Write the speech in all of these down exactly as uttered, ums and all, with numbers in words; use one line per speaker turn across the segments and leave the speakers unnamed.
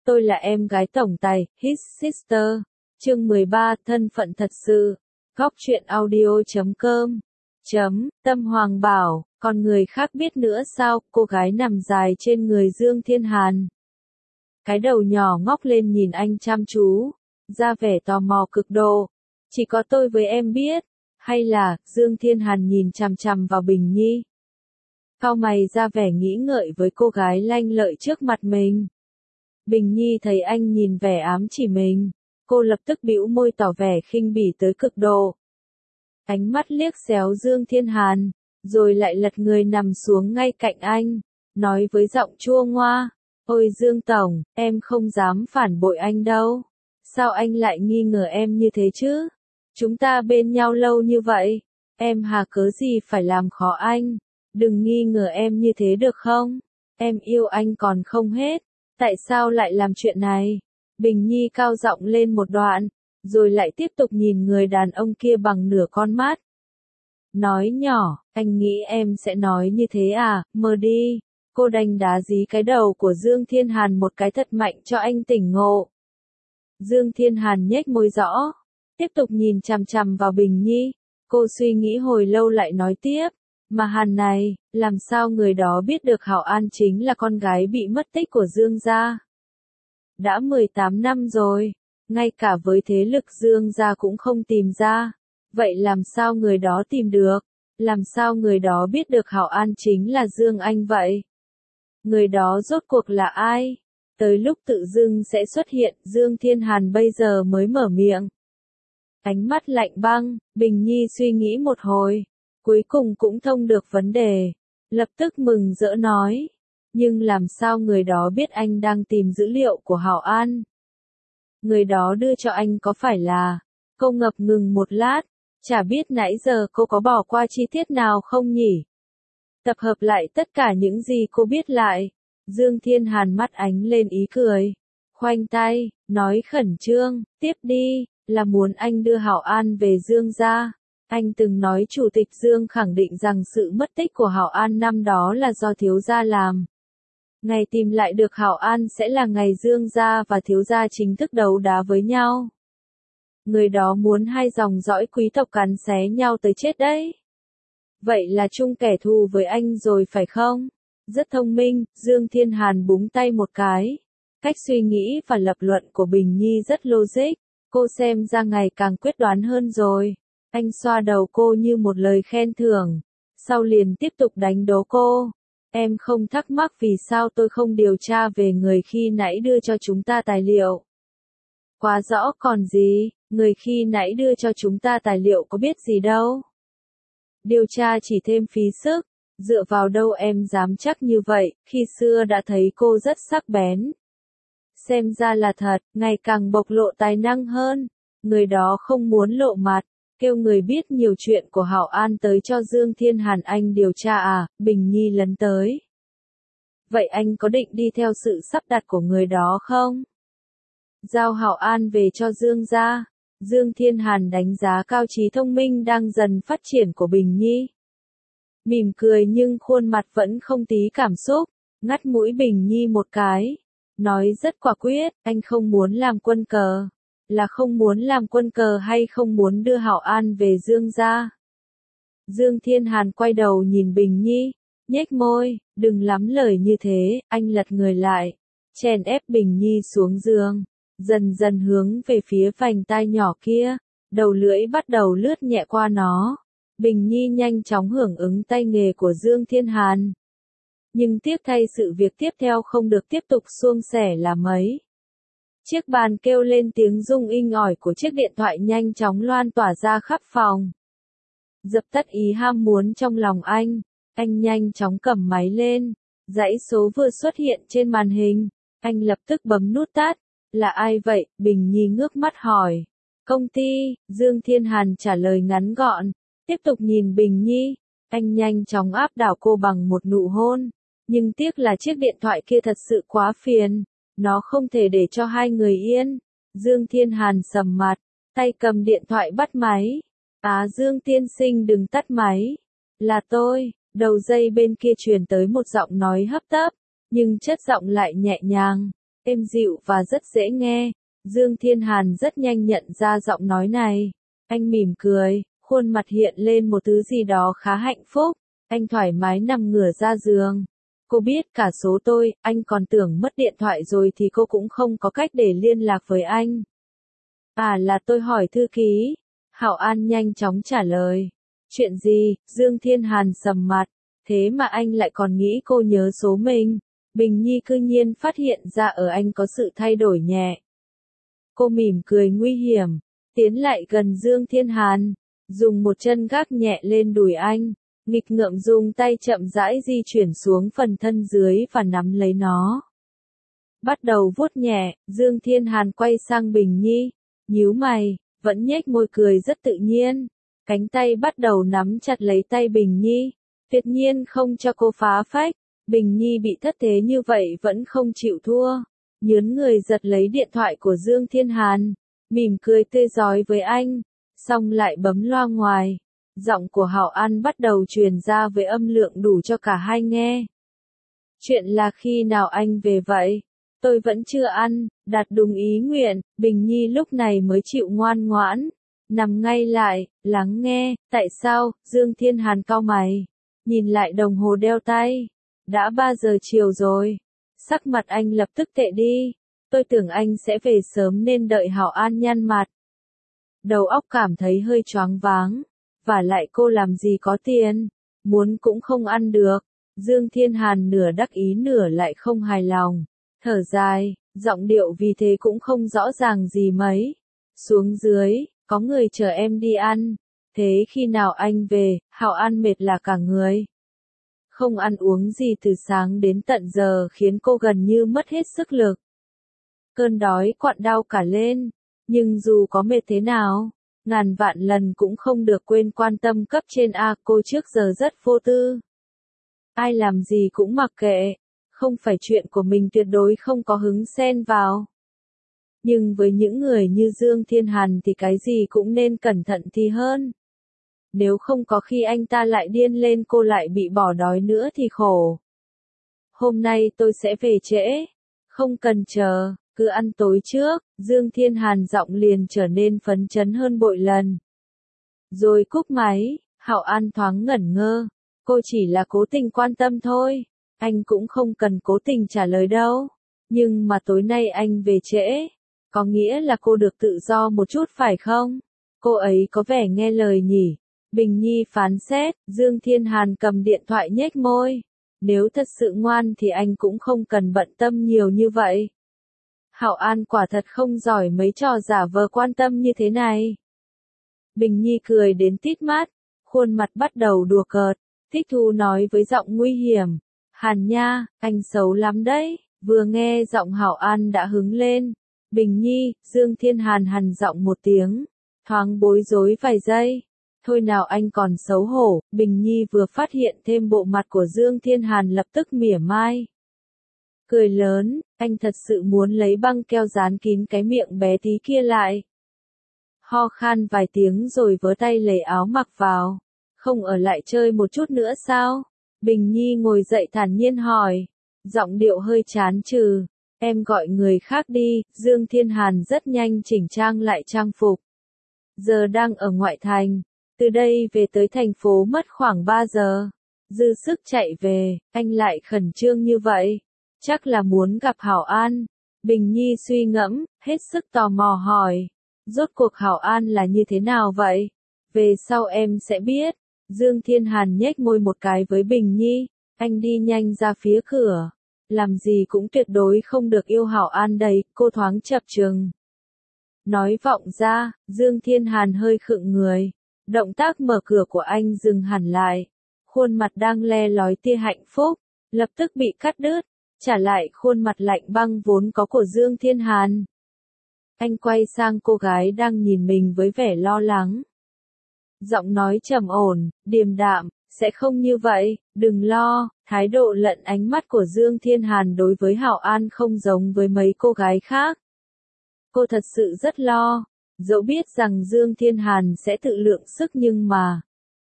Tôi là em gái tổng tài, His Sister. Chương mười ba, thân phận thật sự. Góc truyện audio chấm com. Chấm, Tâm Hoàng bảo, còn người khác biết nữa sao, cô gái nằm dài trên người Dương Thiên Hàn. Cái đầu nhỏ ngóc lên nhìn anh chăm chú, ra vẻ tò mò cực độ. Chỉ có tôi với em biết, hay là, Dương Thiên Hàn nhìn chằm chằm vào Bình Nhi. Cau mày ra vẻ nghĩ ngợi với cô gái lanh lợi trước mặt mình. Bình Nhi thấy anh nhìn vẻ ám chỉ mình, cô lập tức bĩu môi tỏ vẻ khinh bỉ tới cực độ. Ánh mắt liếc xéo Dương Thiên Hàn, rồi lại lật người nằm xuống ngay cạnh anh, nói với giọng chua ngoa, ôi Dương Tổng, em không dám phản bội anh đâu. Sao anh lại nghi ngờ em như thế chứ? Chúng ta bên nhau lâu như vậy, em hà cớ gì phải làm khó anh? Đừng nghi ngờ em như thế được không? Em yêu anh còn không hết, tại sao lại làm chuyện này? Bình Nhi cao giọng lên một đoạn, rồi lại tiếp tục nhìn người đàn ông kia bằng nửa con mắt. Nói nhỏ, anh nghĩ em sẽ nói như thế à, mơ đi. Cô đánh đá dí cái đầu của Dương Thiên Hàn một cái thật mạnh cho anh tỉnh ngộ. Dương Thiên Hàn nhếch môi rõ, tiếp tục nhìn chằm chằm vào Bình Nhi. Cô suy nghĩ hồi lâu lại nói tiếp, mà Hàn này, làm sao người đó biết được Hảo An chính là con gái bị mất tích của Dương gia? Đã mười tám năm rồi, ngay cả với thế lực Dương gia cũng không tìm ra. Vậy làm sao người đó tìm được? Làm sao người đó biết được Hảo An chính là Dương Anh vậy? Người đó rốt cuộc là ai? Tới lúc tự dưng sẽ xuất hiện, Dương Thiên Hàn bây giờ mới mở miệng. Ánh mắt lạnh băng, Bình Nhi suy nghĩ một hồi, cuối cùng cũng thông được vấn đề, lập tức mừng rỡ nói. Nhưng làm sao người đó biết anh đang tìm dữ liệu của Hảo An? Người đó đưa cho anh có phải là... Cô ngập ngừng một lát, chả biết nãy giờ cô có bỏ qua chi tiết nào không nhỉ? Tập hợp lại tất cả những gì cô biết lại. Dương Thiên Hàn mắt ánh lên ý cười, khoanh tay, nói khẩn trương, tiếp đi, là muốn anh đưa Hảo An về Dương gia. Anh từng nói Chủ tịch Dương khẳng định rằng sự mất tích của Hảo An năm đó là do thiếu gia làm. Ngày tìm lại được Hảo An sẽ là ngày Dương gia và thiếu gia chính thức đấu đá với nhau. Người đó muốn hai dòng dõi quý tộc cắn xé nhau tới chết đấy. Vậy là chung kẻ thù với anh rồi phải không? Rất thông minh, Dương Thiên Hàn búng tay một cái. Cách suy nghĩ và lập luận của Bình Nhi rất logic, cô xem ra ngày càng quyết đoán hơn rồi. Anh xoa đầu cô như một lời khen thưởng, sau liền tiếp tục đánh đố cô. Em không thắc mắc vì sao tôi không điều tra về người khi nãy đưa cho chúng ta tài liệu. Quá rõ còn gì, người khi nãy đưa cho chúng ta tài liệu có biết gì đâu. Điều tra chỉ thêm phí sức, dựa vào đâu em dám chắc như vậy, khi xưa đã thấy cô rất sắc bén. Xem ra là thật, ngày càng bộc lộ tài năng hơn, người đó không muốn lộ mặt, kêu người biết nhiều chuyện của Hảo An tới cho Dương Thiên Hàn anh điều tra à, Bình Nhi lấn tới. Vậy anh có định đi theo sự sắp đặt của người đó không? Giao Hảo An về cho Dương gia. Dương Thiên Hàn đánh giá cao trí thông minh đang dần phát triển của Bình Nhi. Mỉm cười nhưng khuôn mặt vẫn không tí cảm xúc, ngắt mũi Bình Nhi một cái. Nói rất quả quyết, anh không muốn làm quân cờ. Là không muốn làm quân cờ hay không muốn đưa Hảo An về Dương gia? Dương Thiên Hàn quay đầu nhìn Bình Nhi, nhếch môi, đừng lắm lời như thế, anh lật người lại, chèn ép Bình Nhi xuống giường, dần dần hướng về phía vành tai nhỏ kia, đầu lưỡi bắt đầu lướt nhẹ qua nó. Bình Nhi nhanh chóng hưởng ứng tay nghề của Dương Thiên Hàn. Nhưng tiếc thay sự việc tiếp theo không được tiếp tục suôn sẻ là mấy. Chiếc bàn kêu lên tiếng rung inh ỏi của chiếc điện thoại nhanh chóng loan tỏa ra khắp phòng. Dập tắt ý ham muốn trong lòng anh, anh nhanh chóng cầm máy lên, dãy số vừa xuất hiện trên màn hình, anh lập tức bấm nút tắt. Là ai vậy? Bình Nhi ngước mắt hỏi. Công ty, Dương Thiên Hàn trả lời ngắn gọn, tiếp tục nhìn Bình Nhi, anh nhanh chóng áp đảo cô bằng một nụ hôn, nhưng tiếc là chiếc điện thoại kia thật sự quá phiền, nó không thể để cho hai người yên. Dương Thiên Hàn sầm mặt, tay cầm điện thoại bắt máy. Á Dương tiên sinh đừng tắt máy. Là tôi, đầu dây bên kia truyền tới một giọng nói hấp tấp, nhưng chất giọng lại nhẹ nhàng. êm dịu và rất dễ nghe. Dương Thiên Hàn rất nhanh nhận ra giọng nói này. Anh mỉm cười, khuôn mặt hiện lên một thứ gì đó khá hạnh phúc. Anh thoải mái nằm ngửa ra giường. Cô biết cả số tôi, anh còn tưởng mất điện thoại rồi thì cô cũng không có cách để liên lạc với anh. À là tôi hỏi thư ký. Hạo An nhanh chóng trả lời. Chuyện gì? Dương Thiên Hàn sầm mặt. Thế mà anh lại còn nghĩ cô nhớ số mình. Bình Nhi cư nhiên phát hiện ra ở anh có sự thay đổi nhẹ. Cô mỉm cười nguy hiểm, tiến lại gần Dương Thiên Hàn, dùng một chân gác nhẹ lên đùi anh, nghịch ngợm dùng tay chậm rãi di chuyển xuống phần thân dưới và nắm lấy nó. Bắt đầu vuốt nhẹ, Dương Thiên Hàn quay sang Bình Nhi, nhíu mày, vẫn nhếch môi cười rất tự nhiên. Cánh tay bắt đầu nắm chặt lấy tay Bình Nhi, tuyệt nhiên không cho cô phá phách. Bình Nhi bị thất thế như vậy vẫn không chịu thua. Nhớn người giật lấy điện thoại của Dương Thiên Hàn, mỉm cười tươi rói với anh, xong lại bấm loa ngoài. Giọng của Hạo An bắt đầu truyền ra với âm lượng đủ cho cả hai nghe. Chuyện là khi nào anh về vậy? Tôi vẫn chưa ăn, đạt đúng ý nguyện, Bình Nhi lúc này mới chịu ngoan ngoãn, nằm ngay lại, lắng nghe. Tại sao? Dương Thiên Hàn cau mày, nhìn lại đồng hồ đeo tay. Đã ba giờ chiều rồi. Sắc mặt anh lập tức tệ đi. Tôi tưởng anh sẽ về sớm nên đợi Hạo An nhăn mặt. Đầu óc cảm thấy hơi choáng váng. Và lại cô làm gì có tiền. Muốn cũng không ăn được. Dương Thiên Hàn nửa đắc ý nửa lại không hài lòng. Thở dài, giọng điệu vì thế cũng không rõ ràng gì mấy. Xuống dưới, có người chờ em đi ăn. Thế khi nào anh về? Hạo An mệt là cả người. Không ăn uống gì từ sáng đến tận giờ khiến cô gần như mất hết sức lực. Cơn đói quặn đau cả lên, nhưng dù có mệt thế nào, ngàn vạn lần cũng không được quên quan tâm cấp trên a. Cô trước giờ rất vô tư. Ai làm gì cũng mặc kệ, không phải chuyện của mình tuyệt đối không có hứng xen vào. Nhưng với những người như Dương Thiên Hàn thì cái gì cũng nên cẩn thận thì hơn. Nếu không có khi anh ta lại điên lên cô lại bị bỏ đói nữa thì khổ. Hôm nay tôi sẽ về trễ. Không cần chờ, cứ ăn tối trước. Dương Thiên Hàn giọng liền trở nên phấn chấn hơn bội lần. Rồi cúp máy, Hạo An thoáng ngẩn ngơ. Cô chỉ là cố tình quan tâm thôi. Anh cũng không cần cố tình trả lời đâu. Nhưng mà tối nay anh về trễ. Có nghĩa là cô được tự do một chút phải không? Cô ấy có vẻ nghe lời nhỉ? Bình Nhi phán xét. Dương Thiên Hàn cầm điện thoại nhếch môi. Nếu thật sự ngoan thì anh cũng không cần bận tâm nhiều như vậy. Hạo An quả thật không giỏi mấy trò giả vờ quan tâm như thế này. Bình Nhi cười đến tít mắt, khuôn mặt bắt đầu đùa cợt. Thích thú nói với giọng nguy hiểm. Hàn nha, anh xấu lắm đấy. Vừa nghe giọng Hạo An đã hứng lên. Bình Nhi, Dương Thiên Hàn hằn giọng một tiếng. Thoáng bối rối vài giây. Thôi nào anh còn xấu hổ. Bình Nhi vừa phát hiện thêm bộ mặt của Dương Thiên Hàn lập tức mỉa mai. Cười lớn, anh thật sự muốn lấy băng keo dán kín cái miệng bé tí kia lại. Ho khan vài tiếng rồi vớ tay lấy áo mặc vào. Không ở lại chơi một chút nữa sao? Bình Nhi ngồi dậy thản nhiên hỏi. Giọng điệu hơi chán chừ. Em gọi người khác đi. Dương Thiên Hàn rất nhanh chỉnh trang lại trang phục. Giờ đang ở ngoại thành. Từ đây về tới thành phố mất khoảng ba giờ. Dư sức chạy về, anh lại khẩn trương như vậy. Chắc là muốn gặp Hạo An. Bình Nhi suy ngẫm, hết sức tò mò hỏi. Rốt cuộc Hạo An là như thế nào vậy? Về sau em sẽ biết. Dương Thiên Hàn nhếch môi một cái với Bình Nhi. Anh đi nhanh ra phía cửa. Làm gì cũng tuyệt đối không được yêu Hạo An đây, cô thoáng chập chừng. Nói vọng ra, Dương Thiên Hàn hơi khựng người. Động tác mở cửa của anh dừng hẳn lại. Khuôn mặt đang le lói tia hạnh phúc, lập tức bị cắt đứt. Trả lại khuôn mặt lạnh băng vốn có của Dương Thiên Hàn. Anh quay sang cô gái đang nhìn mình với vẻ lo lắng. Giọng nói trầm ổn, điềm đạm, sẽ không như vậy, đừng lo. Thái độ lẫn ánh mắt của Dương Thiên Hàn đối với Hạo An không giống với mấy cô gái khác. Cô thật sự rất lo, dẫu biết rằng Dương Thiên Hàn sẽ tự lượng sức nhưng mà.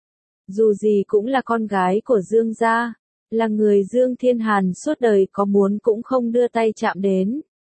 Dù gì cũng là con gái của Dương gia, là người Dương Thiên Hàn suốt đời có muốn cũng không đưa tay chạm đến.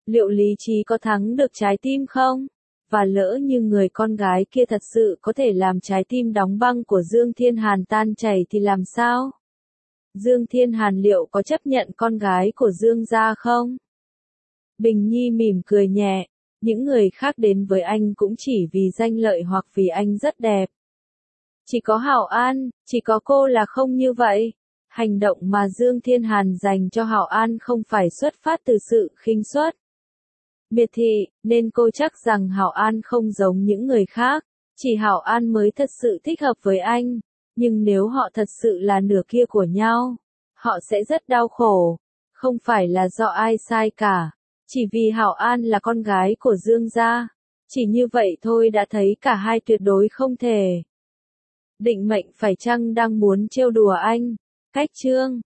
Liệu lý trí có thắng được trái tim không? Và lỡ như người con gái kia thật sự có thể làm trái tim đóng băng của Dương Thiên Hàn tan chảy thì làm sao? Dương Thiên Hàn liệu có chấp nhận con gái của Dương gia không? Bình Nhi mỉm cười nhẹ, những người khác đến với anh cũng chỉ vì danh lợi hoặc vì anh rất đẹp. Chỉ có Hạo An, chỉ có cô là không như vậy. Hành động mà Dương Thiên Hàn dành cho Hạo An không phải xuất phát từ sự khinh suất, miệt thị, nên cô chắc rằng Hạo An không giống những người khác, chỉ Hạo An mới thật sự thích hợp với anh, nhưng nếu họ thật sự là nửa kia của nhau, họ sẽ rất đau khổ, không phải là do ai sai cả, chỉ vì Hạo An là con gái của Dương gia, chỉ như vậy thôi đã thấy cả hai tuyệt đối không thể. Định mệnh phải chăng đang muốn trêu đùa anh? Cách chương